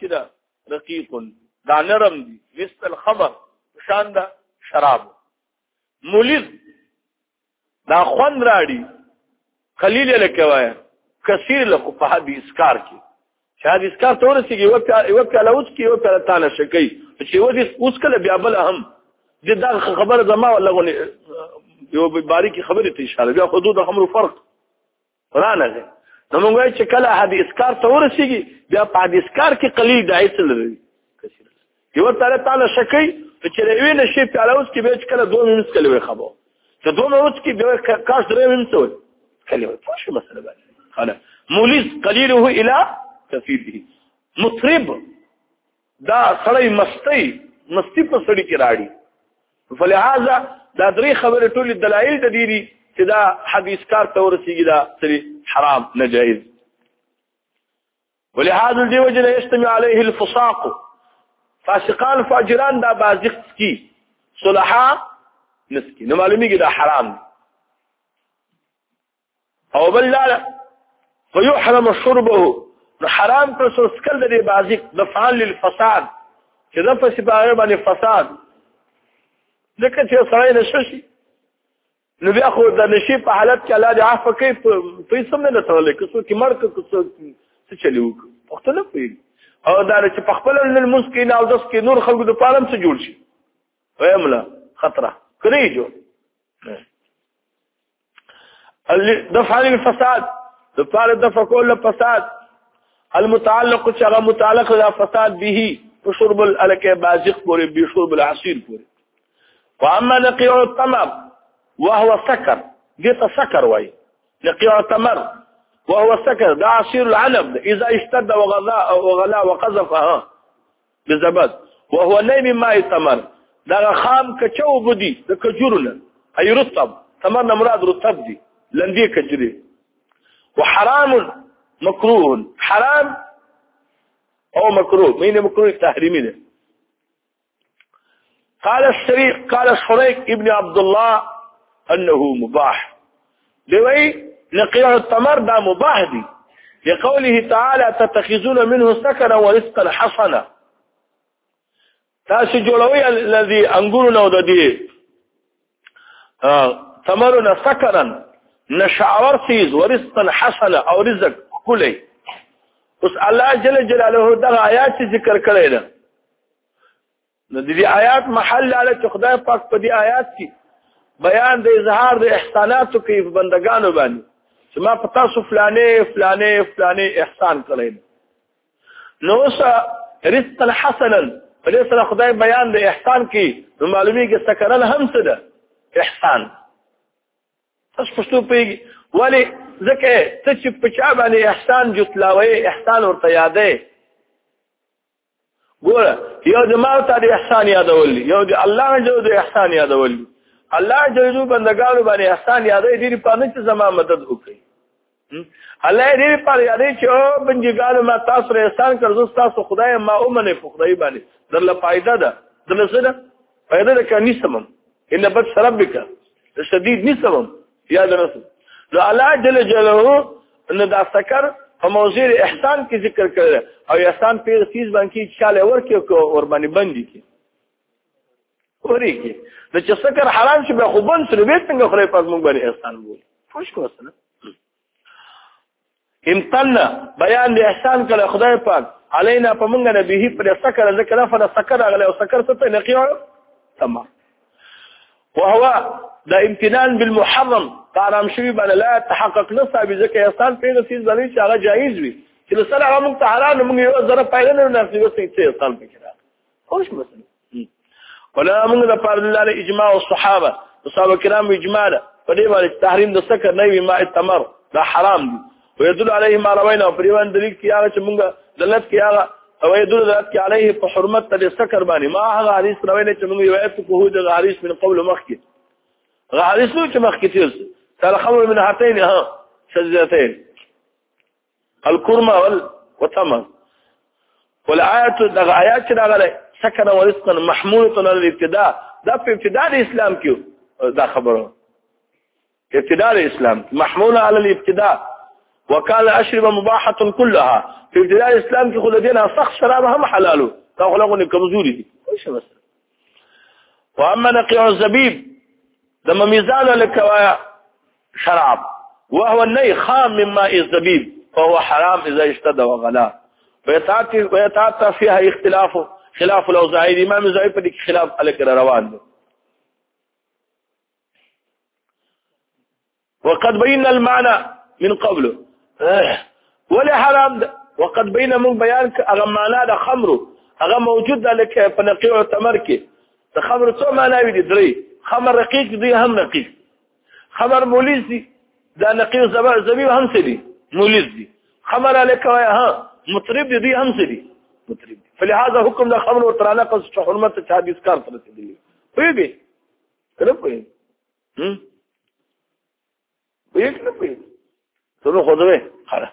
چې دا رقیق دا نرم دي مثل الخمر شان دا شراب مولد دا خوند راړي قلیل لکه وایا کثیر لکه په حدیث اسکار کې شاید اسکار ته ورسېږي یو پیاله اوس کې یو پیاله تانه شکي چې اوس کله بیا بل هم دا خبره زما ولغه یو باریکی خبره ته اشاره بیا حدود خمر فرق قران نه نو موږ چې کله حدیث اسکار ته ورسېږي بیا په حدیث اسکار کې قلیل دای څه لري کثیر یو پیاله تانه شکي چې روي نشي پیاله اوس کې به کله 2 منټ کله وي خبر چې 2 منټ کې به کاش 3 منټ وي کله څه شي مسله باندې خلاص مولز قليله الى كثيره مطرب دا سړی مستی په سړی کې راړي فلهذا دا درې خبره ټول دلایل د دې چې دا حدیث کار ته ورسیږي دا سړي حرام ناجائز ولهذا دې وجه يجتمع عليه الفساق فاسقان فاجران دا بازق کی صلحا نسکی نو معلومیږي دا حرام او بل لا فيحرم شربه حرام پر سکل د بازق دفعا للفساد چې د فساد باندې فساد ځکه چې سړی نشي نو بیا خو د نشي په حالت کې الله دې عفو کوي په سم نه ترلې که څوک مړ که څه چلیو پښتنه کوي او دا چې په خپل المسکین او داس کې نور خلکو د پالم څه جوړ شي وایمله خطره کړی جو دفع للفساد دفع كل فساد المتعلق شغا متعلق ذا فساد به وشرب الالك بازق پوری بشرب العصير پوری واما نقيع التمر وهو سكر ديت سكر واي نقيع التمر وهو سكر ده عصير العنب اذا اشتد وغلا وقذفها بزبد وهو نيم ماء التمر ده خام كچو بدي ده كجورنا اي رطب تمرنا مراد رطب دي لندي كجري وحرام مكروه حرام او مكروه مين مكروه تحريمي ده قال الشريك ابن عبد الله انه مباح لوي نقيع التمر ده مباح دي لقوله تعالى تتخذون منه سكرا ورزقا حسنا تاسو جوړوي الذي انګورنا ودي تمرنا سكرا نشعور سيز ورزقا حسنا او رزق كلي اوس الله جل جلاله دا آیات ذکر کړی ده نو دې آیات محل له خدای پاک په دې آیات کې بیان د اظهار د احساناتو کې بندگانو باندې چې ما پتا سو فلانه احسان کړی نو رزقا حسنا دې سره خدای بیان د احسان کې معلومي کې سکرل هم څه ده احسان تاسو پښتو پیږي ولی ځکه ته چې په چا باندې احسان جوتلاوي احسان ورته یادې ګوره یو د ما ته د احسان یادولې یو د الله جو د احسان یادولې الله جو بندګانو باندې احسان یادې دې په نه چې زما مدد وکړي الله دې په یادې چې بندګانو ما تاسو سره احسان کړو تاسو خدای ما اومنه په خدای باندې درله فائدہ ده درله څه ده فائدہ ده کني سمم ان بس ربک شدید نسبم یا درسه لو الله جل جلاله ان دا سکر په موضوع احسان کې ذکر کړل او احسان په چیز باندې چاله ورکه اور باندې بندي کی ورېږي د چې سکر حرام شي به خو بن سره به څنګه خوري پس موږ باندې احسان وایي خوش کوسنه امتنا بیان د احسان کړه خدای پاک علینا په موږ نه به پر سکر ذکر فر سکر غله او سکر څه نقيع تمام وهو دا امتنان بالمحرم قارام شوی باندې لا تحقق نصاب ذکر احسان په دې چیز باندې چې هغه جایز وي چې سره هغه موږ ته حرام موږ یو ذره پیدا نه نفسي وسې څه احسان وکړه خوش مثلا ولا موږ د فرض الله اجماع الصحابه الصحابه کرام اجماع په دې باندې تحریم د سکر نه وي ما التمر دا حرام دي ويدل عليه ما روينا وبريوان دلیل کې هغه چې موږ دلت کې هغه او يدل ذات کې عليه په حرمت د سکر باندې ما هغه حدیث روينا چې موږ روایت کوو د حدیث من قبل مخکې حدیث نو چې مخکې تیر قال خمر من هاتين شجرتين الكرمه والتمر والآيات دغه آیات چې دغه سکن ورزقا محموله على الابتداء دا په ابتداء الاسلام کې دا خبره ابتداء الاسلام محموله على الابتداء وكان الاشربه مباحه كلها في ابتداء الاسلام کې خلدينا سخت شراب هم حلالو دا خلقونه کمزوري دي ايش بس. واما نقيع الزبيب لما ميزان لك شراب وهو الني خام من ماء الزبيب فهو حرام اذا اشتد وغلا ويتعاطى فيها خلاف الاوزاعي. الامام الزاهري په دې خلاف عليك روان دي. وقد بينا المعنى من قبله ولا حرام ده. وقد بينا من بيان اغمانا ده خمر هغه موجود ده لکه په نقيع تمر کې د خمر څو معنی دي درې. خمر رقيق دي هم رقيق، خمر مولز دي دا نقيع زبيب هم سدي مولز دي، خمر لکه ها مطرب دي هم سدي مطرب دي. فلهذا حكم ده خمر وترانا قص حرمت حدیث کار ترته دي ويږي کنه پوي ويږي نه پوي څنګه خوځوي خلاص.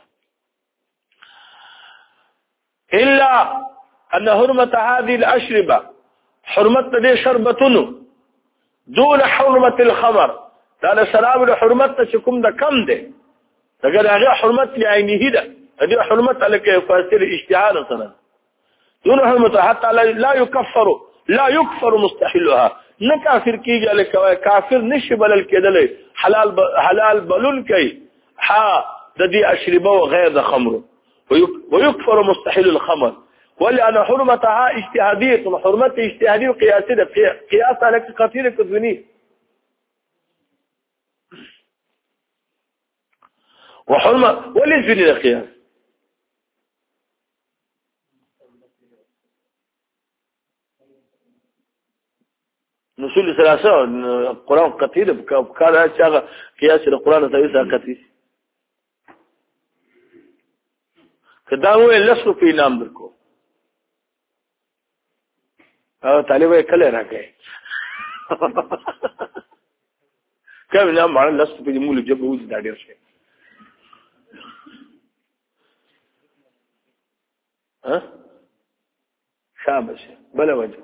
الا ان حرمه هذه الاشربه حرمت دي شربتونو دون حرمه الخمر دا شراب له حرمت چې کوم ده کم ده دغه هغه حرمت عینه ده دي حرمت لکه فاصله اجتهاد سره دون حرمت حتى لا يكفر مستحلها نکافر کیږي لکه کافر نشي بلل کېدل حلال بلل کوي ها د دې اشربه وغير د خمر ويكفر مستحيل الخمر ولأن حرمتها اجتهادية وحرمتها اجتهادية وقياسية قياس على قتيل كذبني وحرمة وليس بني القياس نصول ثلاثة القرآن قتيل بكار هذا قياس القرآن ثلاثة قتيل کداوې لسو په نام درکو او طالبې کله راکې کوم نام مړ لسو په موږ جبه وځي دا ډیر شي ها شابه بل وجه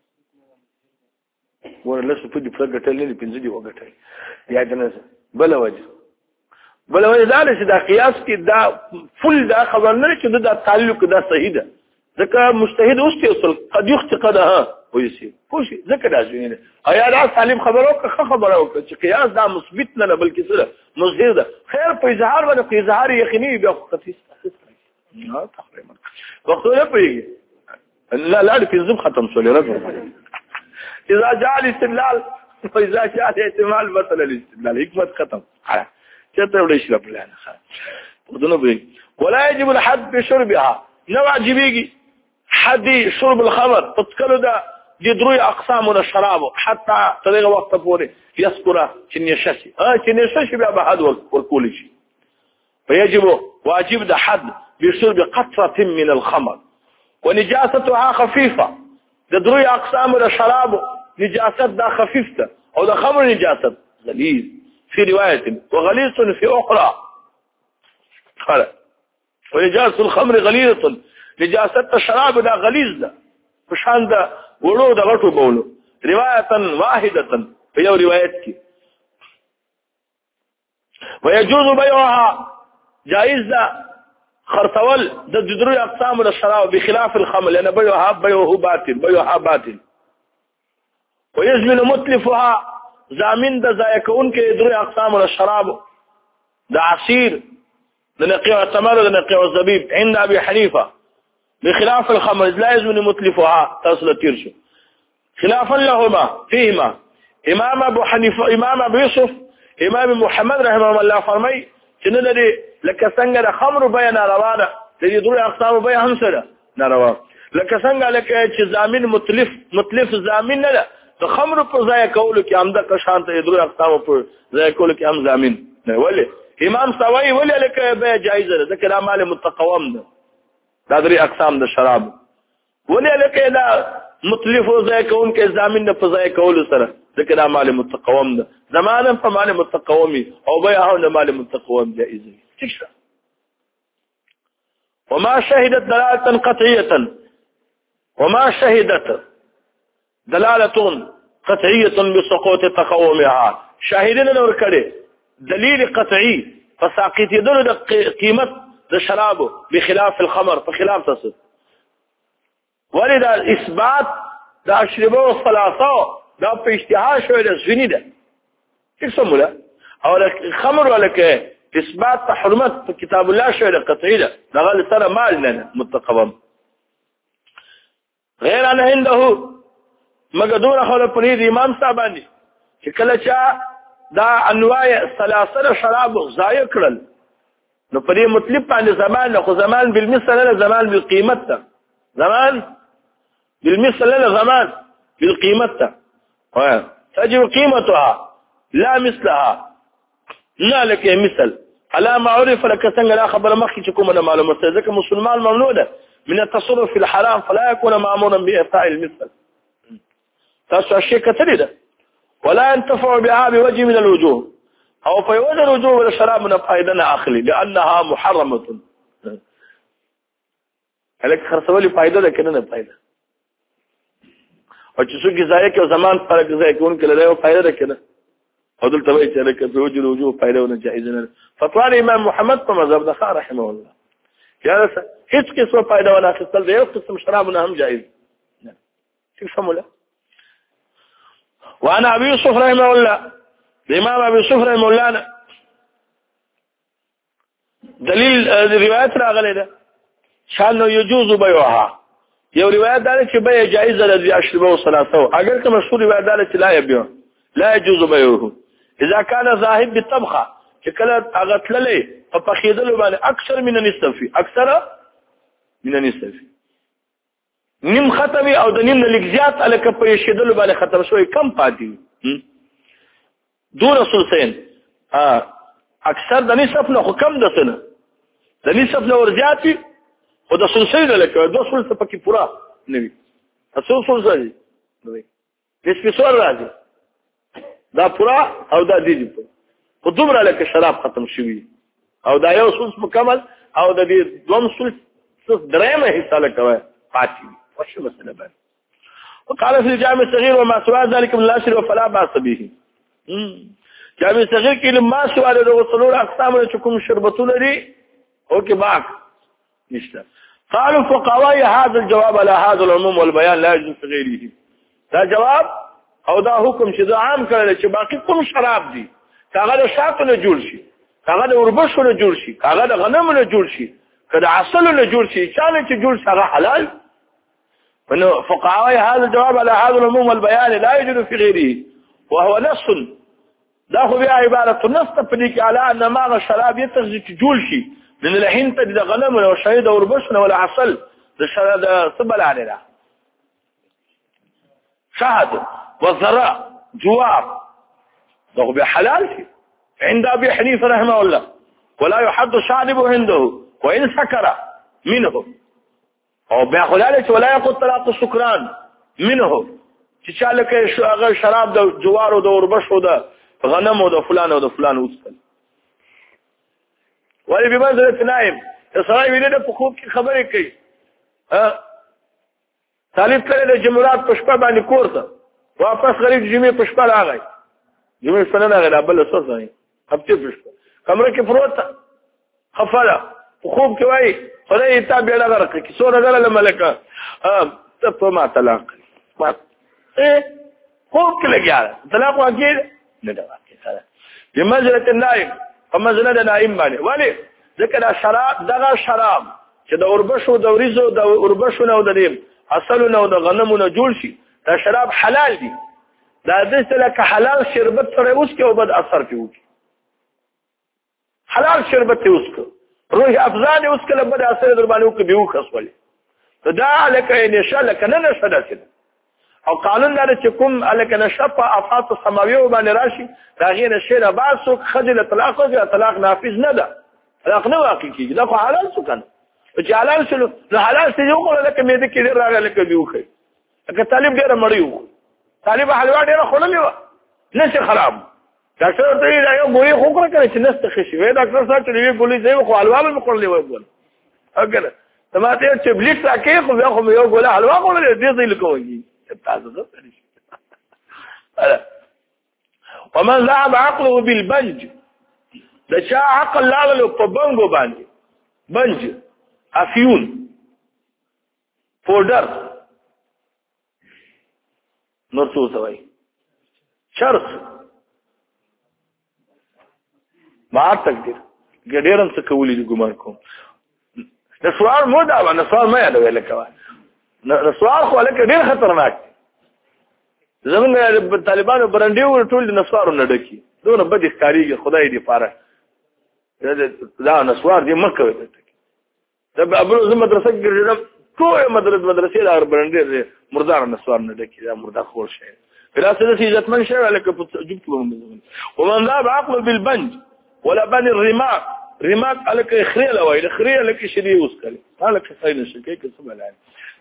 ور لسو په دې فرګټل نه پنځه دی وګټل یا دنه بل وجه دا چې دا قیاس کې دا فل دا خبر نه چې دا تعلق دا صحیح ده ځکه مجتهد اوس ته اصل قد يخطئ ده ويسي خوشي ځکه دا ځینې ایا دا سالم خبرو که خبرو چې قیاس دا مثبت نه بلکې سره مظهر ده خیر په اظهار باندې په اظهار یقیني بیا خصيص نه تقریبا وختو نه پیږي لا في الزم ختم شو لرب اذا جاء الاستدلال واذا جاء الاحتمال بطل الاستدلال حکمت ختم چته وړي شي پلان ودونه به ولا يجب الحد بشربها نو واجبيږي حد شرب الخمر تذكر ده دي دروي اقسام الشراب حتى طريقه وقت پورې يذكر چنيششي چنيششي بیا به حد ورکول شي فيجب واجب ده حد بشرب قطره من الخمر ونجاستها خفيفه ده دروي اقسام الشراب نجاست ده خفيفه او ده خمر نجاست غليظ في رواية وغليظ في أخرى قال ونجاسة الخمر غليظة نجاسة الشراب دا غليظ دا فشان دا ورو دا غطو بولو رواية واحدة في يو روايتك ويجوز بيعها جائز دا خرطول دا جدروي أقسام الشراب بخلاف الخمر لأن بيعها باطل ويزمن متلفها زامن د ضایع کون کې درې اقسام الشراب د عصير د نقيع التمر د نقيع الزبيب عند ابي حنيفه بخلاف الخمر لا يزمن متلفها تصل ترش خلافا لهما فيهما امام ابو حنيفه امام ابو يوسف امام محمد رحمه الله فرمای چې نه لري لکه څنګه د خمر بیان روانه د دې درې اقسام بیان هم سره ناروا لکه څنګه لکه چې زامن متلف زامن نه د خمر په ځای کولو کې هم د قشان ته درو اقسام په ځای کولو کې هم ضامن نه ولې امام سوي ولې لکه به جایز ده ذکر اعمال متقوم ده دا درې اقسام د شراب ولې لکه دا متلف ځای کون کې ضامن نه په ځای کولو سره ذکر اعمال متقوم ده زمانه په مال متقومي او به هغه مال متقوم جائز دي وما شهدت دلاله قطعيه وما شهدت دلالة قطعية بسقوط تقومها شاهدين نور کړي دلیل قطعي فساقط يدل د قیمت د شرابو بخلاف الخمر فخلاف تصد ولذا اثبات د اشربه الثلاثه دا په اشتها شوی د زنی ده څه سموله او الخمر ولکه اثبات حرمت په کتاب الله شوی د قطعی ده دغه سره مال نه متقبم غیر ان عنده مګدور خو په دې امام صاحب باندې چې کله چا دا انواع ثلاثه شراب ضایع کړل نو په دې مطلب باندې زمان له زمان بالمثل له زمان بالقیمت ته زمان بالمثل له زمان بالقیمت ته تجب قیمتها لا مثلها لا لك مثل على ما عرف لك څنګه لا خبر مخکې چې کومه معلومه ځکه مسلمان ممنوع ده من التصرف في الحرام فلا يكون مامورا بإعطاء المثل تاسو الشيء كثير ده ولا ينتفع بها بوجه من الوجوه او في وجه الوجوه والشراب من فائدنا اخلي لانها محرمه هلك خرڅولي فائده ده کنه نه فائده او چې څوک ځای کې زمان فرق ځای کې اون کله له فائده ده کنه او دلته وایي چې لکه په وجه الوجوه فائده ونه جائز نه فتوى امام محمد په مذهب ده رحمه الله یا هیڅ څه فائده ولا خپل دی یو قسم شراب نه هم جائز نه څه سموله وانا ابي يوسف رحمه الله الامام ابي يوسف رحمه الله دلیل روایت راغلی ده شان يجوز بيعها یو روایت ده چې بيع جائز ده د اشربه ثلاثه اگر که مشهور روایت ده چې لا يبيع لا يجوز بيعه اذا كان ذاهب بالطبخه چې کله هغه تللې په خیدل باندې اکثر من النصف اکثر من النصف نیم ختمي او د نیم لګزيات الکه په شیدل باندې ختم شوی کم پاتې دون ثلثين اکثر د نصف نه کم د سنه د نصف نه ورزياتي او د ثلثين لکه د ثلث پکې پورا نه وي تاسو ثلث دي نصف سور راځي دا پورا او دا دي په دومره لکه شراب ختم شوی او دا یو ثلث مکمل او د دې دوم ثلث درېمه حصہ لکه پاتې وش مسألة بعد وقال في الجامع الصغير وما سوى ذلك من الأشر فلا بأس به جامع الصغير کې ما سوى له وصلوا اقسام لكم شربتون لري او کې باق نشته قالوا فقواي هذا الجواب على هذا العموم والبيان لا يجوز غيره دا جواب او دا حکم چې عام کړل چې باقي کوم شراب دي کاغه د شاتو نه جوړ شي کاغه د اوربشو نه جوړ شي کاغه د غنمو نه جوړ شي کله عسل نه جوړ شي چې جوړ سره حلال فقهاء هذا الجواب على هذا العموم والبيان لا يوجد في غيره وهو نص داخل بها عبارة النص تفديك على أن ماغ الشراب يتغذي تجولشي من الحين تجد غنم ولا شهيد وربشنا ولا عسل ده صبل علينا شهد والزراء جوار داخل بها حلال فيه عند أبي حنيفة رحمه الله ولا يحد شاربه عنده وإن سكر منه او بیا خلاله ولا يقول طلاق السكران منه چې چاله کې هغه شراب د جوار او د اوربشو د غنم او د فلان او د فلان وڅکل ولی به منځ نائم سړی ویني په خوب کې خبرې کوي طالب کړي د جمعرات په شپه باندې کورته واپس غریب جمعې په شپه راغی جمعې په نه راغی بل څه ځای هفته په شپه کمره کې پروت خفاله په خوب کې وای خدای ته به لږ راکړي چې سور غل ملکه ته په ما طلاق ما خوب کې لګیا طلاق واقع نه دا واقع سره په مجلس النائم په مجلس النائم باندې ولی ذکر شراب دغه شراب چې د اوربشو د وریزو د اوربشو نه د دې اصل نه د غنمو نه جوړ شي دا شراب حلال دي دا د څه حلال شربت سره اوس کې او بد اثر کوي حلال شربت اوس کې روح افزان اوس کله بد اثر در باندې وکړي یو خصولي دا لکه نشه لکه نه نشه ده او قانون دا چې کوم لکه نشه په افاط السماوي باندې راشي دا غیر نشه را باسو خجل طلاق او طلاق نافذ نه ده طلاق نه واقع کیږي دا خو حلال څه کنه چې حلال شلو نو حلال څه یو کوله لکه مې دې کې راغله لکه بیوخه لکه طالب ډیر مړیو طالب حلوا ډیر خللې و نشه خراب ډاکټر ته یې یو ګولې خو کړی چې نست خشي وې ډاکټر صاحب چې یې ګولې دی خو حلوا به کړلې و ګول اگر تماته چې بلیک راکې خو بیا خو یو ګوله حلوا کړلې دې ځای لکوږي تاسو ته ومن ذهب عقله بالبنج د چا عقل لاغلو په بنګو باندې بنج افیون پودر نور څه وایي چرس ما تقدیر ګډیرم څه کولی دي ګمان کوم نسوار مو دا و نسوار ما یادوي لکه نسوار خو لکه ډیر خطرناک دي زمونږ طالبانو برنډي ټول د نسوارو نه ډکي دونه بد ښکاریږي خدای دې پاره دا نسوار دې مکه دا ابرو زم مدرسه کې ټول مدرسې دا برنډي مردار نسوار نه ډکي دا مردا خور شي بلا سدسي عزت من شي لکه جبت ومن ذاب عقل بالبنج ولا بني الرماق رماق لك خريله وي الخريله لك شدي وسكلي قالك خاين الشكيك سبع العين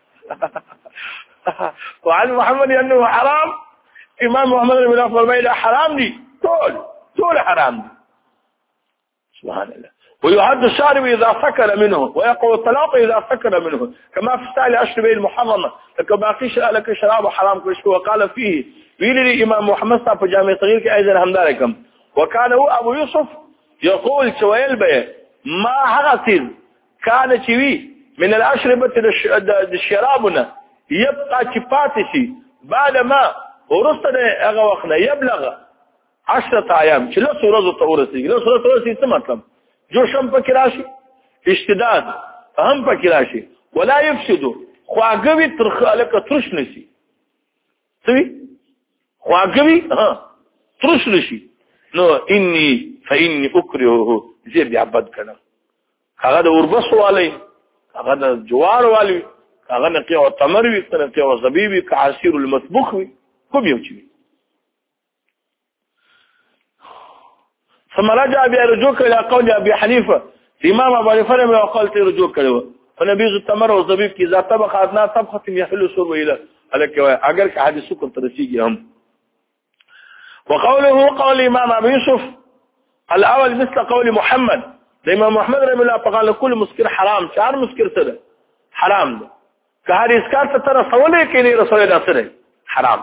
وعن محمد انه حرام امام محمد بن الافضل ما حرام دي طول حرام دي سبحان الله ويعد الشارب اذا سكر منه ويقع الطلاق اذا سكر منه كما في السائل اشرب المحرمه لك باقي لك شراب حرام كل شيء وقال فيه ويلي امام محمد صاحب جامع صغير کې ايضا همداركم وكان هو ابو يوسف يقول شويل به ما هغسل كان شوي من الاشربه الشرابنا يبقى شفاتشي بعد ما ورثنا هغه وخت يبلغ 10 ايام چې له سورزو تورسي له سورزو تورسي څه مطلب جوشم پکې راشي اشتداد هم پکې راشي ولا يفسد خواګوي ترخاله ترش نشي څه خواګوي ترش نشي نو فإني أكرهه زي بيعبد كنا هغه د اوربس والي هغه د جوار والي هغه نقيع التمر وي نقيع الزبيب كعصير المطبوخ وي کوم یو چی ثم رجع برجوك الى قول ابي حنيفه امام ابو حنيفه من قال رجوك كلو فنبيذ التمر والزبيب کی ذات طبخ ادنا طبخه يحل شرب الى الك اگر که حدیث کو ترسیږي هم وقوله قول امام ابي يوسف الاول مثل قول محمد الامام محمد رحمه الله قال كل مسكر حرام چار مسكر څه حرام ده که هر اسکار ته تر سوالې کې نه رسول الله سره حرام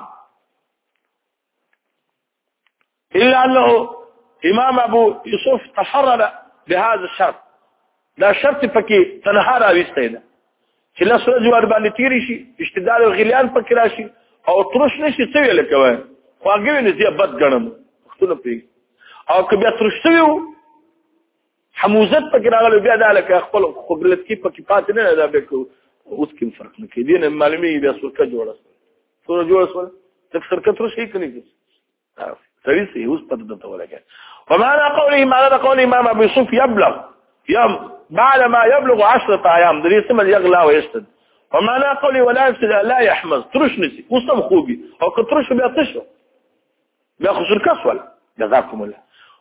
الا انه امام ابو يوسف تحرر بهذا الشرط دا شرط پکې تنها راويسته ده چې له سره جوړ باندې تیری شي اشتدال الغلیان پکې راشي او ترش نشي څه ویل کوي خواږه نه زیات بد ګڼم خپل پی او که بیا ترشتو حموزت پکې راغلی بیا دا لکه خپل خبرت کې پکې پاتې نه دا به اوس کوم فرق نه کوي دین معلومي بیا سرکه جوړه سره جوړه تک سرکه ترشي کوي سړي سي اوس پته ده ولګي ومعنى قوله معنى قول امام ابو يوسف يبلغ بعد ما يبلغ 10 ايام دري اسم يغلى ويشتد ومعنى قوله ولا يفسد لا يحمز ترش نسي وصم خوبي او كترش بيطشه بياخذ الكاس ولا جزاكم الله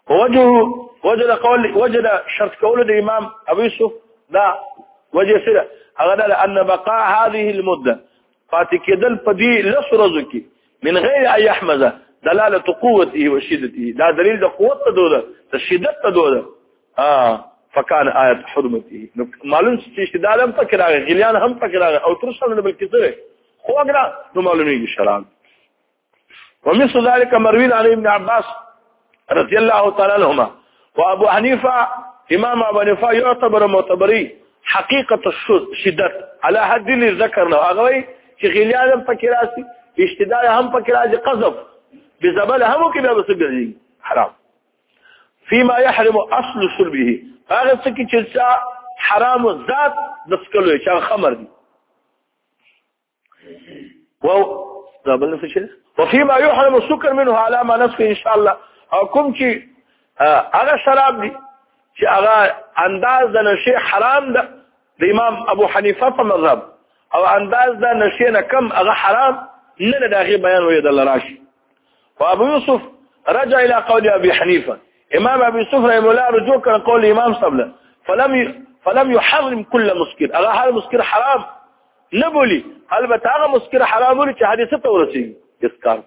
وجد شرط قول الامام ابو يوسف لا وجه سره هذا ان بقاء هذه المده فاتكدل بدي لسرزك من غير ان يحمز دلاله قوته وشدته لا دليل ده قوته دوله الشدت دوله فكان آية حرمته معلوم استشداد هم فكره غليان هم فكره او ترسل بالكثير هو اقرا معلومي الشراب ومثل ذلك مروي عن ابن عباس رضي الله تعالى عنهما وابو حنيفه امام ابو حنيفه يعتبر معتبري حقيقه الشدت على حد اللي ذكرنا اغوي چې غليان هم فكراسي اشتداد هم فكراسي قذف بزبل هم كده بس حرام فيما يحرم اصل شربه هذا څه چې حرام ذات دسکلو چې خمر دي وفيما يحرم السكر منه على ما نسخ ان شاء الله او کوم چې هغه شراب دي چې هغه انداز د نشي حرام ده د امام ابو حنیفه په مذهب او انداز د نشي نه کم هغه حرام نه دغه بیان وي د راشي وابو يوسف رجع الى قول ابي حنيفه امام ابي يوسف رحمه الله رجوع كان قول امام صبله فلم يحرم كل مسكر هذا مسكر حرام نبولي البته هغه مسكر حرام ولي چې حدیثه تورسي اسکار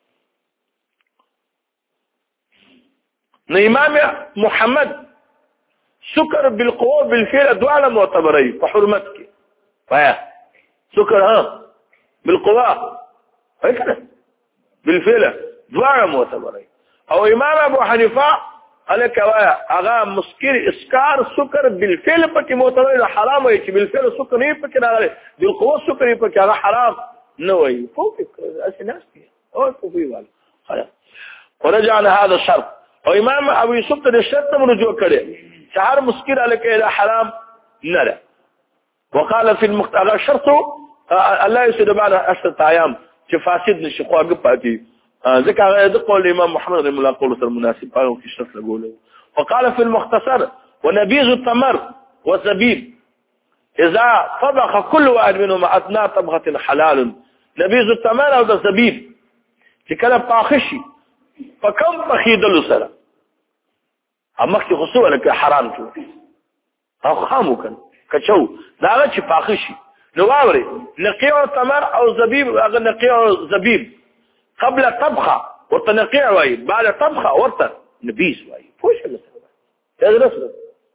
نو امام محمد سكر بالقوه بالفعل دواله معتبري په حرمتك فيا سكر بالقوه هيك بالفعل دواله معتبري او امام ابو حنيفه الکوا هغه مسکر اسکار سکر بالفعل پکې معتبر حرام وي چې بالفعل سکر نه پکې راغلی بالقوه سکر پکې هغه حرام نه وي فوق اسناسي او کوي والا ورجعنا هذا الشرط او امام ابو يوسف ته شرط رجوع کړي چې هر مسکر الکه حرام نه ده وقال في المختار شرط الله يسد بعد 10 ايام چې فاسد نشي خواږه پاتې ذکر هذا قول الامام محمد رحمه الله قول المناسب قالوا في الشرط لقوله وقال في المختصر ونبيذ التمر والزبيب اذا طبخ كل واحد منهما اثناء طبخه حلال نبيذ التمر او الزبيب چې کله پاخشي فكم بخيدل سره امخ خصوصا لك حرام شو او خامو كان کچو دا چې پاخشي نو واوري نقيع تمر او زبيب اغه نقيع زبيب قبل طبخه وتنقيع واي بعد طبخه ورته نبيذ واي فوش هذا رسل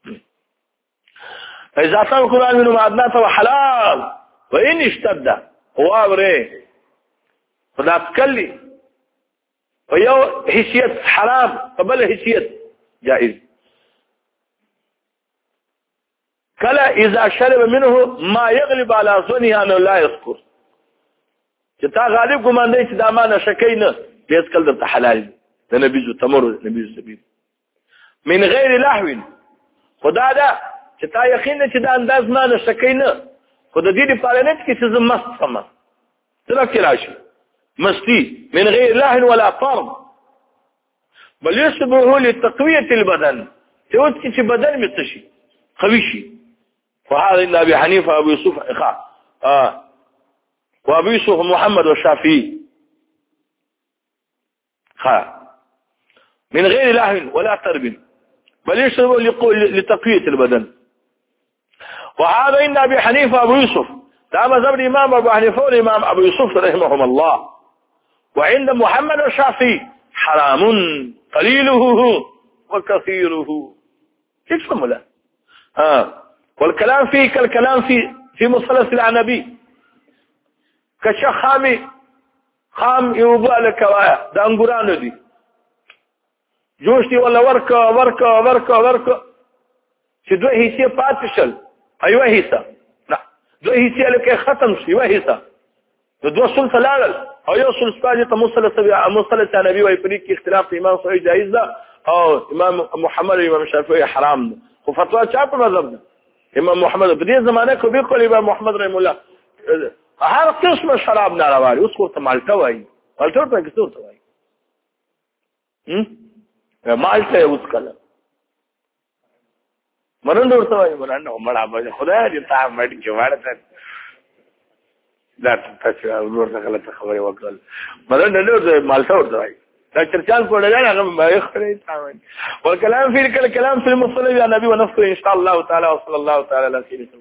فاذا طبخ منه معدنات وحلال وان اشتد واوري فدا تكلي ويو حيثية حرام قبل حيثية جائز كلا إذا شرب منه ما يغلب على ظنه أنه لا يذكر جتا غالب كمان دي دامانا شكينا بيذكر ده حلال ده نبيذ تمر نبيذ زبيب من غير لحو خدا ده جتا يقين ده انداز ما شكينا خدا دي پالنت کی چیز مست فما ترك راشي مستي من غير لحو ولا طرب بل يشبه لتقوية البدن تود كي بدن متشي خويشي وهذا إن أبي حنيفة أبو يوسف وأبو يوسف محمد والشافعي من غير لحو ولا طرب بل يشبه لتقوية البدن وهذا إن أبي حنيفة أبو يوسف دام ذهب الإمام أبو حنيفة والإمام أبو يوسف رحمهم الله وعند محمد والشافعي حرام قليله وكثيره تفهموا لا والكلام فيه كالكلام في مثلث العنبي كشخامي خام يوبا لكوايا ده انقرانو دي جوشتي ولا وركا چې دوه حصے پاتې شل ایوه حصہ نه دوه حصے لکه ختم شي ایوه حصہ د دوه ثلث لاړل او یو ثلث پاتې ته مثلث نبی وای په کې اختلاف امام صحیح جایز ده او امام محمد امام شافعي حرام ده خو فتوا چا په مذهب ده امام محمد په دې زمانه کې به کول امام محمد رحم الله هر قسم شراب ناروا دي اوس ورته مالټه وای مالټه په کې څه وای مالټه اوس کله مرند ورته وای مرند مړه به خدای دې تا مړ کې وړه دا تاسو ورته غلطه خبره وکړل مرند له مالټه ورته وای دا چرچان کوله هغه ما خبره تاوي والكلام في الكلام في المصطلح يا نبي ونفسه ان شاء الله تعالى وصلى الله تعالى على سيدنا